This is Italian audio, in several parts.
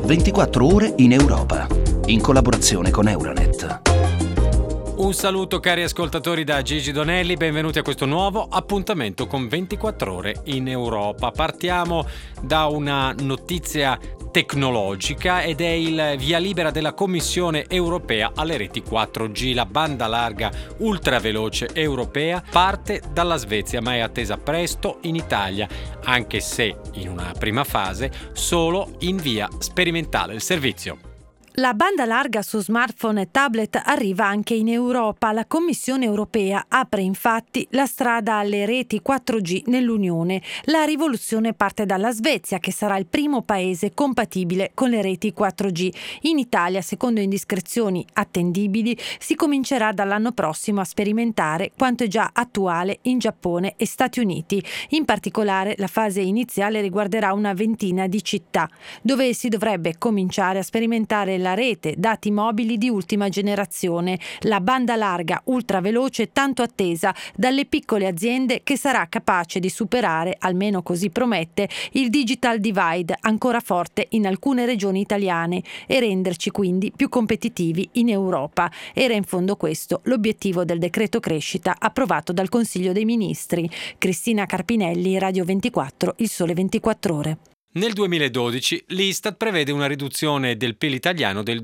24 ore in Europa, in collaborazione con Euronet. Un saluto cari ascoltatori da Gigi Donelli, benvenuti a questo nuovo appuntamento con 24 ore in Europa. Partiamo da una notizia tecnologica ed è il via libera della Commissione europea alle reti 4G. La banda larga ultraveloce europea parte dalla Svezia ma è attesa presto in Italia, anche se in una prima fase solo in via sperimentale il servizio. La banda larga su smartphone e tablet arriva anche in Europa. La Commissione europea apre infatti la strada alle reti 4G nell'Unione. La rivoluzione parte dalla Svezia, che sarà il primo paese compatibile con le reti 4G. In Italia, secondo indiscrezioni attendibili, si comincerà dall'anno prossimo a sperimentare quanto è già attuale in Giappone e Stati Uniti. In particolare, la fase iniziale riguarderà una ventina di città, dove si dovrebbe cominciare a sperimentare la rete dati mobili di ultima generazione, la banda larga ultraveloce tanto attesa dalle piccole aziende, che sarà capace di superare, almeno così promette, il digital divide ancora forte in alcune regioni italiane e renderci quindi più competitivi in Europa. Era in fondo questo l'obiettivo del decreto crescita approvato dal Consiglio dei Ministri. Cristina Carpinelli, Radio 24, Il Sole 24 Ore. Nel 2012 l'Istat prevede una riduzione del PIL italiano del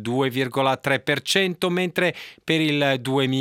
2,3%, mentre per il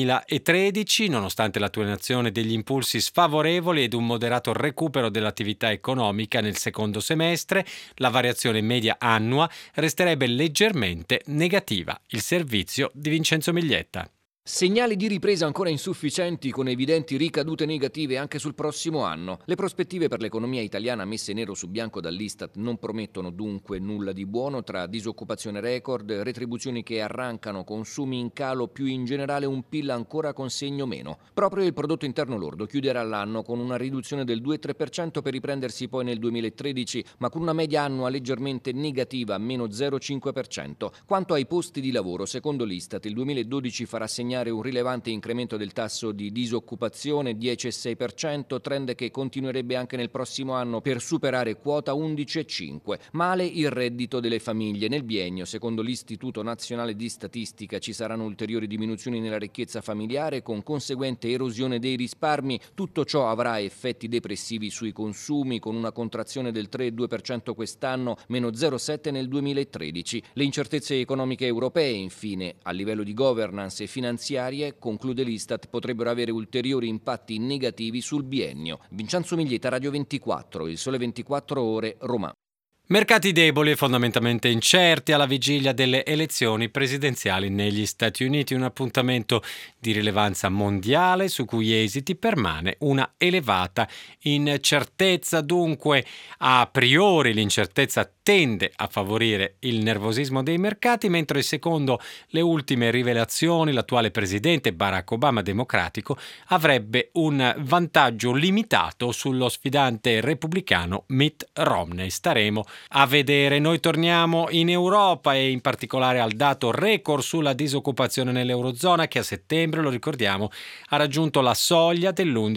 2013, nonostante l'attenuazione degli impulsi sfavorevoli ed un moderato recupero dell'attività economica nel secondo semestre, la variazione media annua resterebbe leggermente negativa. Il servizio di Vincenzo Miglietta. Segnali di ripresa ancora insufficienti, con evidenti ricadute negative anche sul prossimo anno. Le prospettive per l'economia italiana messe nero su bianco dall'Istat non promettono dunque nulla di buono, tra disoccupazione record, retribuzioni che arrancano, consumi in calo, più in generale un PIL ancora con segno meno. Proprio il prodotto interno lordo chiuderà l'anno con una riduzione del 2,3% per riprendersi poi nel 2013, ma con una media annua leggermente negativa, meno 0,5%. Quanto ai posti di lavoro, secondo l'Istat, il 2012 farà segnare un rilevante incremento del tasso di disoccupazione, 10,6%, trend che continuerebbe anche nel prossimo anno per superare quota 11,5%. Male il reddito delle famiglie. Nel biennio, secondo l'Istituto Nazionale di Statistica, ci saranno ulteriori diminuzioni nella ricchezza familiare con conseguente erosione dei risparmi. Tutto ciò avrà effetti depressivi sui consumi, con una contrazione del 3,2% quest'anno, meno 0,7% nel 2013. Le incertezze economiche europee, infine, a livello di governance e finanziarie, conclude l'Istat, potrebbero avere ulteriori impatti negativi sul biennio. Vincenzo Miglietta, Radio 24, Il Sole 24 Ore, Roma. Mercati deboli e fondamentalmente incerti alla vigilia delle elezioni presidenziali negli Stati Uniti, un appuntamento di rilevanza mondiale su cui esiti permane una elevata incertezza. Dunque, a priori l'incertezza tende a favorire il nervosismo dei mercati, mentre secondo le ultime rivelazioni l'attuale presidente Barack Obama democratico avrebbe un vantaggio limitato sullo sfidante repubblicano Mitt Romney. Staremo a vedere. Noi torniamo in Europa e in particolare al dato record sulla disoccupazione nell'Eurozona, che a settembre, lo ricordiamo, ha raggiunto la soglia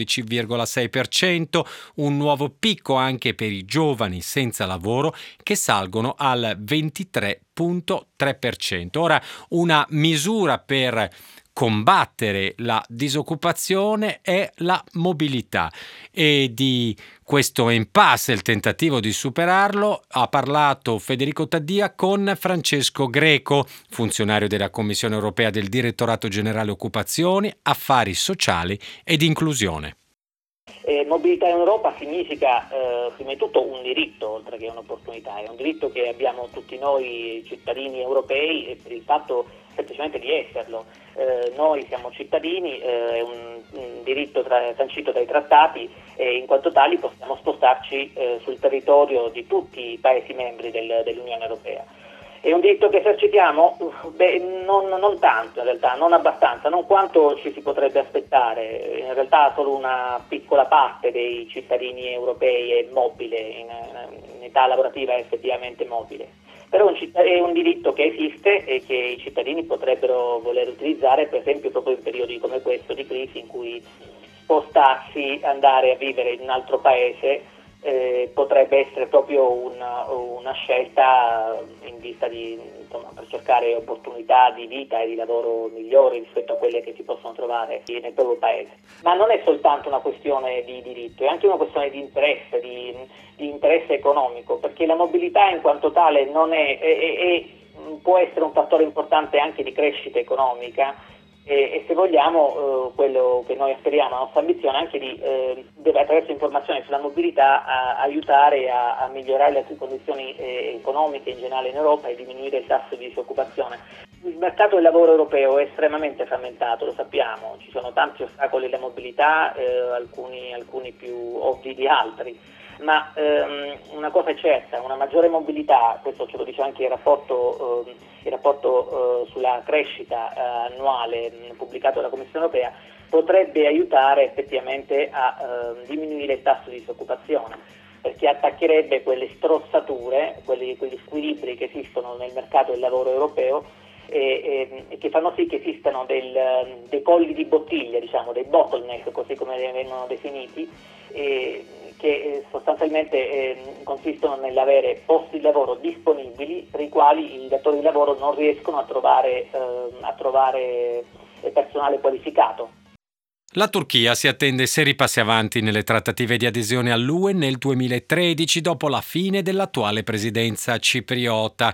dell'11,6%, un nuovo picco anche per i giovani senza lavoro che salgono al 23,3%. Ora, una misura per combattere la disoccupazione è la mobilità, e di questo impasse, il tentativo di superarlo, ha parlato Federico Taddia con Francesco Greco, funzionario della Commissione europea del Direttorato Generale Occupazioni, Affari Sociali ed Inclusione. Mobilità in Europa significa prima di tutto un diritto, oltre che un'opportunità. È un diritto che abbiamo tutti noi cittadini europei, e per il fatto semplicemente di esserlo. Noi siamo cittadini, è un diritto sancito dai trattati, e in quanto tali possiamo spostarci sul territorio di tutti i Paesi membri dell'Unione Europea. È un diritto che esercitiamo? Non tanto in realtà, non abbastanza, non quanto ci si potrebbe aspettare. In realtà solo una piccola parte dei cittadini europei è mobile, in età lavorativa è effettivamente mobile. Però è un diritto che esiste e che i cittadini potrebbero voler utilizzare, per esempio proprio in periodi come questo di crisi, in cui spostarsi, andare a vivere in un altro paese potrebbe essere proprio una scelta in vista per cercare opportunità di vita e di lavoro migliori rispetto a quelle che si possono trovare nel proprio paese. Ma non è soltanto una questione di diritto, è anche una questione di interesse, di interesse economico, perché la mobilità in quanto tale non può essere un fattore importante anche di crescita economica. E se vogliamo, quello che noi aspiriamo, la nostra ambizione è anche deve attraverso informazioni sulla mobilità aiutare a migliorare le condizioni economiche in generale in Europa e diminuire il tasso di disoccupazione. Il mercato del lavoro europeo è estremamente frammentato, lo sappiamo, ci sono tanti ostacoli alla mobilità, alcuni più ovvi di altri. Ma una cosa è certa, una maggiore mobilità, questo ce lo dice anche il rapporto sulla crescita annuale pubblicato dalla Commissione Europea, potrebbe aiutare effettivamente a diminuire il tasso di disoccupazione, perché attaccherebbe quelle strozzature, quegli squilibri che esistono nel mercato del lavoro europeo e che fanno sì che esistano dei colli di bottiglia, diciamo, dei bottleneck, così come vengono definiti, che sostanzialmente consistono nell'avere posti di lavoro disponibili per i quali i datori di lavoro non riescono a trovare personale qualificato. La Turchia si attende seri passi avanti nelle trattative di adesione all'UE nel 2013 dopo la fine dell'attuale presidenza cipriota.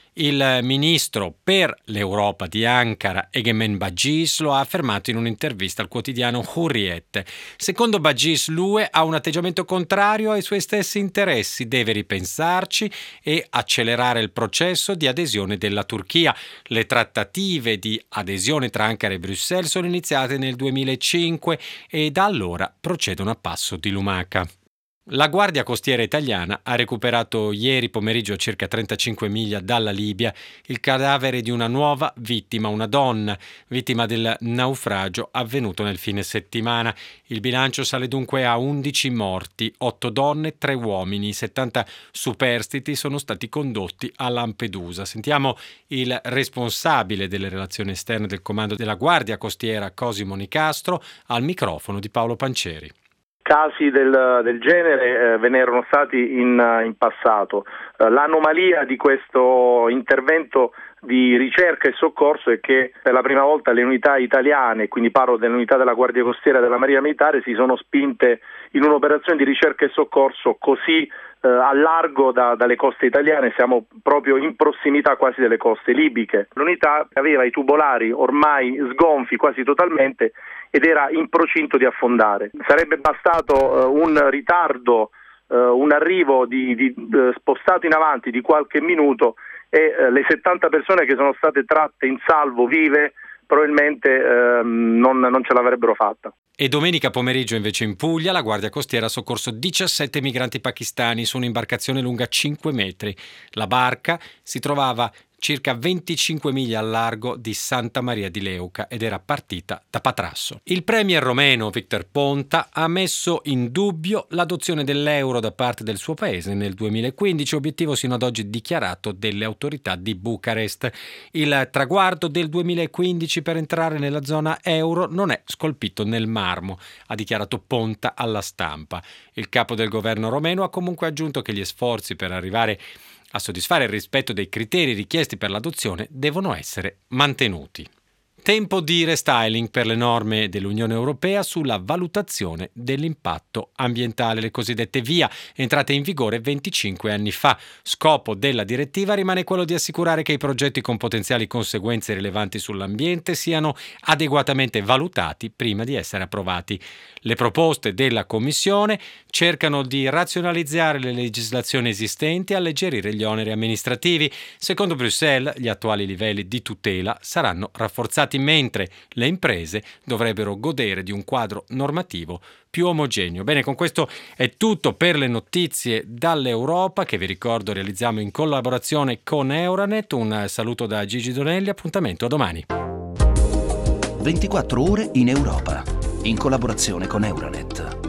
Il ministro per l'Europa di Ankara, Egemen Bagis, lo ha affermato in un'intervista al quotidiano Hurriyet. Secondo Bagis, l'UE ha un atteggiamento contrario ai suoi stessi interessi, deve ripensarci e accelerare il processo di adesione della Turchia. Le trattative di adesione tra Ankara e Bruxelles sono iniziate nel 2005 e da allora procedono a passo di lumaca. La Guardia Costiera italiana ha recuperato ieri pomeriggio a circa 35 miglia dalla Libia il cadavere di una nuova vittima, una donna, vittima del naufragio avvenuto nel fine settimana. Il bilancio sale dunque a 11 morti, 8 donne, 3 uomini, 70 superstiti sono stati condotti a Lampedusa. Sentiamo il responsabile delle relazioni esterne del comando della Guardia Costiera, Cosimo Nicastro, al microfono di Paolo Pancieri. Casi del genere ve ne erano stati in passato. L'anomalia di questo intervento di ricerca e soccorso è che per la prima volta le unità italiane, quindi parlo delle unità della Guardia Costiera e della Marina Militare, si sono spinte in un'operazione di ricerca e soccorso così a largo dalle coste italiane. Siamo proprio in prossimità quasi delle coste libiche. L'unità aveva i tubolari ormai sgonfi quasi totalmente ed era in procinto di affondare. Sarebbe bastato un ritardo, un arrivo spostato in avanti di qualche minuto e le 70 persone che sono state tratte in salvo vive probabilmente non ce l'avrebbero fatta. E domenica pomeriggio invece in Puglia la Guardia Costiera ha soccorso 17 migranti pakistani su un'imbarcazione lunga 5 metri. La barca si trovava circa 25 miglia al largo di Santa Maria di Leuca ed era partita da Patrasso. Il premier romeno Victor Ponta ha messo in dubbio l'adozione dell'euro da parte del suo paese nel 2015, obiettivo sino ad oggi dichiarato delle autorità di Bucarest. Il traguardo del 2015 per entrare nella zona euro non è scolpito nel marmo, ha dichiarato Ponta alla stampa. Il capo del governo romeno ha comunque aggiunto che gli sforzi per arrivare a soddisfare il rispetto dei criteri richiesti per l'adozione devono essere mantenuti. Tempo di restyling per le norme dell'Unione Europea sulla valutazione dell'impatto ambientale, le cosiddette VIA, entrate in vigore 25 anni fa. Scopo della direttiva rimane quello di assicurare che i progetti con potenziali conseguenze rilevanti sull'ambiente siano adeguatamente valutati prima di essere approvati. Le proposte della Commissione cercano di razionalizzare le legislazioni esistenti e alleggerire gli oneri amministrativi. Secondo Bruxelles, gli attuali livelli di tutela saranno rafforzati, mentre le imprese dovrebbero godere di un quadro normativo più omogeneo. Bene, con questo è tutto per le notizie dall'Europa, che vi ricordo realizziamo in collaborazione con Euranet. Un saluto da Gigi Donelli, appuntamento a domani. 24 ore in Europa, in collaborazione con Euranet.